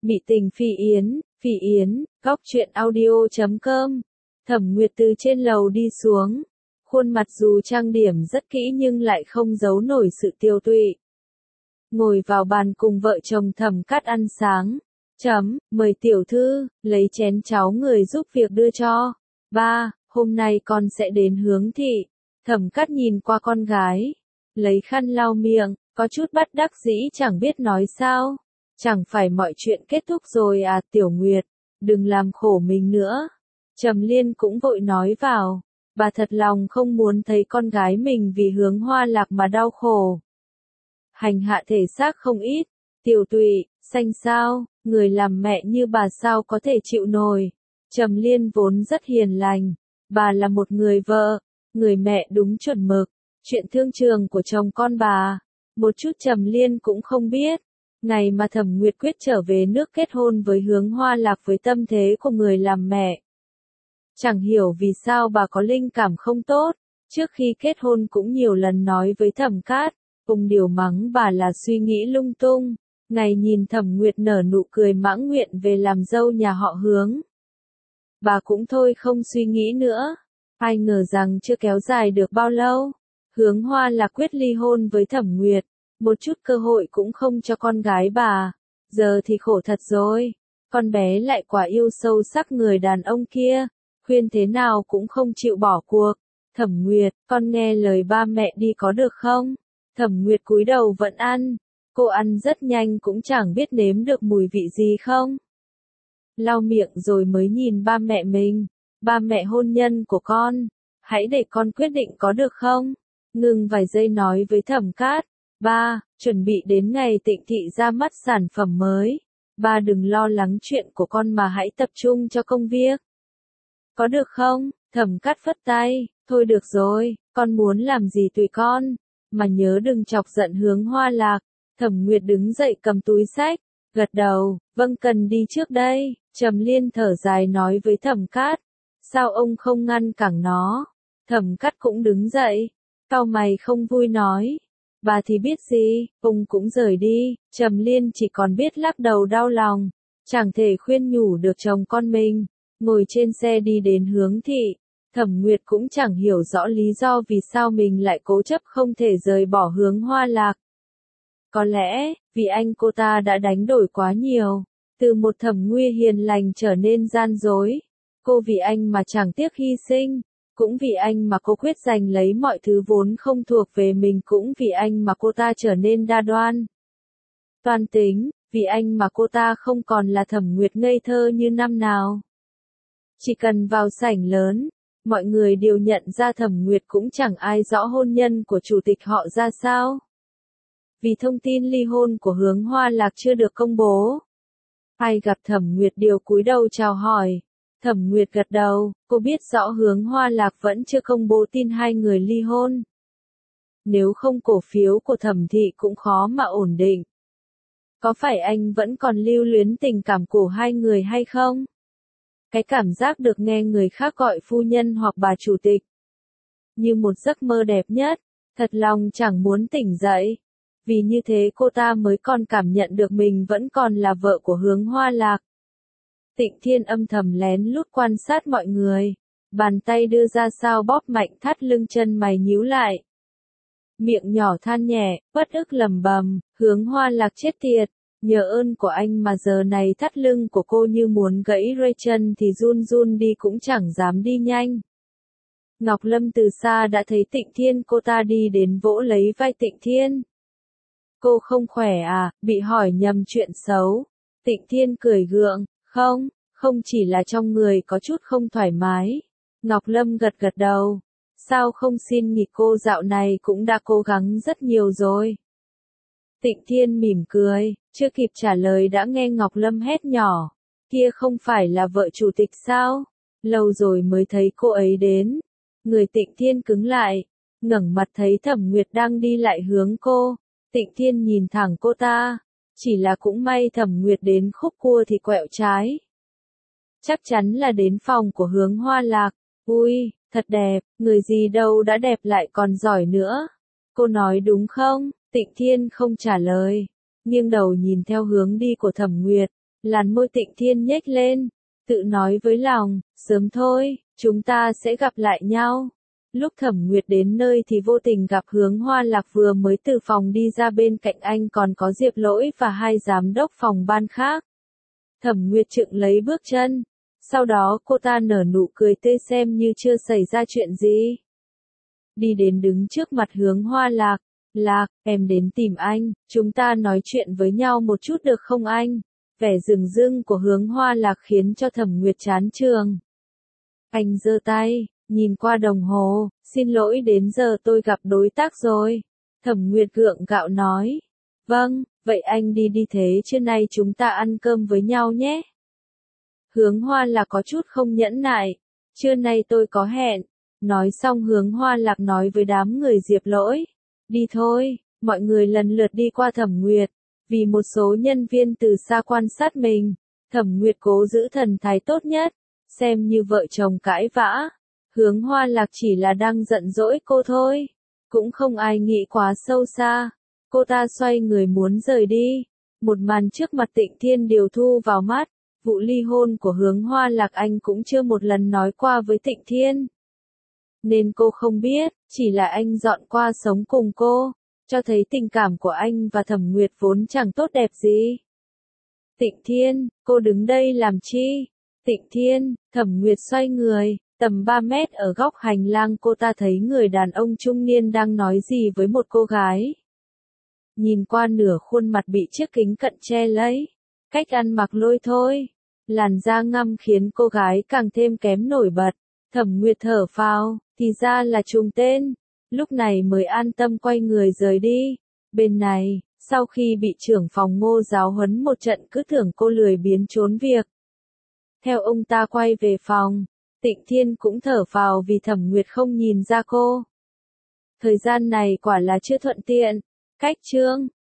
Mị tình Phi Yến, góc truyện audio.com. Thẩm Nguyệt từ trên lầu đi xuống. Khuôn mặt dù trang điểm rất kỹ nhưng lại không giấu nổi sự tiêu tụy. Ngồi vào bàn cùng vợ chồng Thẩm Cát ăn sáng. Mời tiểu thư, lấy chén cháo người giúp việc đưa cho. Ba, hôm nay con sẽ đến Hướng thị. Thẩm Cát nhìn qua con gái. Lấy khăn lau miệng, có chút bất đắc dĩ chẳng biết nói sao. Chẳng phải mọi chuyện kết thúc rồi à Tiểu Nguyệt, đừng làm khổ mình nữa. Trầm Liên cũng vội nói vào, bà thật lòng không muốn thấy con gái mình vì Hướng Hoa Lạc mà đau khổ. Hành hạ thể xác không ít, tiểu tụy, xanh xao, người làm mẹ như bà sao có thể chịu nổi. Trầm Liên vốn rất hiền lành, bà là một người vợ, người mẹ đúng chuẩn mực, chuyện thương trường của chồng con bà, một chút Trầm Liên cũng không biết. Ngày mà Thẩm Nguyệt quyết trở về nước kết hôn với Hướng Hoa Lạc với tâm thế của người làm mẹ. Chẳng hiểu vì sao bà có linh cảm không tốt, trước khi kết hôn cũng nhiều lần nói với Thẩm Cát, cùng điều mắng bà là suy nghĩ lung tung. Ngày nhìn Thẩm Nguyệt nở nụ cười mãn nguyện về làm dâu nhà họ Hướng. Bà cũng thôi không suy nghĩ nữa, ai ngờ rằng chưa kéo dài được bao lâu, Hướng Hoa Lạc quyết ly hôn với Thẩm Nguyệt. Một chút cơ hội cũng không cho con gái bà, giờ thì khổ thật rồi, con bé lại quả yêu sâu sắc người đàn ông kia, khuyên thế nào cũng không chịu bỏ cuộc. Thẩm Nguyệt, con nghe lời ba mẹ đi có được không? Thẩm Nguyệt cúi đầu vẫn ăn, cô ăn rất nhanh cũng chẳng biết nếm được mùi vị gì không. Lau miệng rồi mới nhìn ba mẹ mình, ba mẹ hôn nhân của con, hãy để con quyết định có được không? Ngừng vài giây nói với Thẩm Cát. Ba, chuẩn bị đến ngày Tịnh thị ra mắt sản phẩm mới. Ba đừng lo lắng chuyện của con mà hãy tập trung cho công việc. Có được không? Thẩm Cát phất tay. Thôi được rồi, con muốn làm gì tùy con. Mà nhớ đừng chọc giận Hướng Hoa Lạc. Thẩm Nguyệt đứng dậy cầm túi xách. Gật đầu, vâng cần đi trước đây. Trầm Liên thở dài nói với Thẩm Cát. Sao ông không ngăn cản nó? Thẩm Cát cũng đứng dậy. Cau mày không vui nói. Bà thì biết gì, ông cũng rời đi. Trầm Liên chỉ còn biết lắc đầu đau lòng, chẳng thể khuyên nhủ được chồng con mình. Ngồi trên xe đi đến Hướng thị, Thẩm Nguyệt cũng chẳng hiểu rõ lý do vì sao mình lại cố chấp không thể rời bỏ Hướng Hoa Lạc. Có lẽ, vì anh cô ta đã đánh đổi quá nhiều, từ một Thẩm Nguy hiền lành trở nên gian dối. Cô vì anh mà chẳng tiếc hy sinh. Cũng vì anh mà cô quyết giành lấy mọi thứ vốn không thuộc về mình, cũng vì anh mà cô ta trở nên đa đoan, toan tính, vì anh mà cô ta không còn là Thẩm Nguyệt ngây thơ như năm nào. Chỉ cần vào sảnh lớn, mọi người đều nhận ra Thẩm Nguyệt cũng chẳng ai rõ hôn nhân của chủ tịch họ ra sao. Vì thông tin ly hôn của Hướng Hoa Lạc chưa được công bố. Ai gặp Thẩm Nguyệt đều cúi đầu chào hỏi. Thẩm Nguyệt gật đầu, cô biết rõ Hướng Hoa Lạc vẫn chưa công bố tin hai người ly hôn. Nếu không cổ phiếu của Thẩm thị cũng khó mà ổn định. Có phải anh vẫn còn lưu luyến tình cảm của hai người hay không? Cái cảm giác được nghe người khác gọi phu nhân hoặc bà chủ tịch như một giấc mơ đẹp nhất, thật lòng chẳng muốn tỉnh dậy. Vì như thế cô ta mới còn cảm nhận được mình vẫn còn là vợ của Hướng Hoa Lạc. Tịnh Thiên âm thầm lén lút quan sát mọi người, bàn tay đưa ra sao bóp mạnh thắt lưng, chân mày nhíu lại. Miệng nhỏ than nhẹ, bất ức lầm bầm, Hướng Hoa Lạc chết tiệt, nhờ ơn của anh mà giờ này thắt lưng của cô như muốn gãy rơi, chân thì run run đi cũng chẳng dám đi nhanh. Ngọc Lâm từ xa đã thấy Tịnh Thiên, cô ta đi đến vỗ lấy vai Tịnh Thiên. Cô không khỏe à, bị hỏi nhầm chuyện xấu. Tịnh Thiên cười gượng. Không chỉ là trong người có chút không thoải mái. Ngọc Lâm gật gật đầu. Sao không xin nghỉ, cô dạo này cũng đã cố gắng rất nhiều rồi. Tịnh Thiên mỉm cười, chưa kịp trả lời đã nghe Ngọc Lâm hét nhỏ. Kia không phải là vợ chủ tịch sao? Lâu rồi mới thấy cô ấy đến. Người Tịnh Thiên cứng lại, ngẩng mặt thấy Thẩm Nguyệt đang đi lại hướng cô. Tịnh Thiên nhìn thẳng cô ta. Chỉ là cũng may Thẩm Nguyệt đến khúc cua thì quẹo trái. Chắc chắn là đến phòng của Hướng Hoa Lạc. Ui, thật đẹp, người gì đâu đã đẹp lại còn giỏi nữa. Cô nói đúng không? Tịnh Thiên không trả lời, nghiêng đầu nhìn theo hướng đi của Thẩm Nguyệt. Làn môi Tịnh Thiên nhếch lên, tự nói với lòng, sớm thôi, chúng ta sẽ gặp lại nhau. Lúc Thẩm Nguyệt đến nơi thì vô tình gặp Hướng Hoa Lạc vừa mới từ phòng đi ra, bên cạnh anh còn có Diệp Lỗi và hai giám đốc phòng ban khác. Thẩm Nguyệt chững lấy bước chân, sau đó cô ta nở nụ cười tươi xem như chưa xảy ra chuyện gì. Đi đến đứng trước mặt Hướng Hoa Lạc, Lạc, em đến tìm anh, chúng ta nói chuyện với nhau một chút được không anh? Vẻ rừng rưng của Hướng Hoa Lạc khiến cho Thẩm Nguyệt chán trường. Anh giơ tay, nhìn qua đồng hồ, xin lỗi đến giờ tôi gặp đối tác rồi. Thẩm Nguyệt gượng gạo nói. Vâng, vậy anh đi thế trưa nay chúng ta ăn cơm với nhau nhé. Hướng Hoa Lạc có chút không nhẫn nại. Trưa nay tôi có hẹn. Nói xong Hướng Hoa Lạc nói với đám người Diệp Lỗi. Đi thôi, mọi người lần lượt đi qua Thẩm Nguyệt. Vì một số nhân viên từ xa quan sát mình, Thẩm Nguyệt cố giữ thần thái tốt nhất, xem như vợ chồng cãi vã. Hướng Hoa Lạc chỉ là đang giận dỗi cô thôi, cũng không ai nghĩ quá sâu xa. Cô ta xoay người muốn rời đi, một màn trước mặt Tịnh Thiên đều thu vào mắt. Vụ ly hôn của Hướng Hoa Lạc anh cũng chưa một lần nói qua với Tịnh Thiên, nên cô không biết, chỉ là anh dọn qua sống cùng cô, cho thấy tình cảm của anh và Thẩm Nguyệt vốn chẳng tốt đẹp gì. Tịnh Thiên, cô đứng đây làm chi? Tịnh Thiên, Thẩm Nguyệt xoay người, tầm 3 mét ở góc hành lang cô ta thấy người đàn ông trung niên đang nói gì với một cô gái. Nhìn qua nửa khuôn mặt bị chiếc kính cận che lấy, cách ăn mặc lôi thôi, làn da ngăm khiến cô gái càng thêm kém nổi bật. Thẩm Nguyệt thở phào, thì ra là trùng tên, lúc này mới an tâm quay người rời đi. Bên này, sau khi bị trưởng phòng Ngô giáo huấn một trận cứ tưởng cô lười biếng trốn việc. Theo ông ta quay về phòng, Tịnh Thiên cũng thở phào vì Thẩm Nguyệt không nhìn ra cô. Thời gian này quả là chưa thuận tiện. Cách chương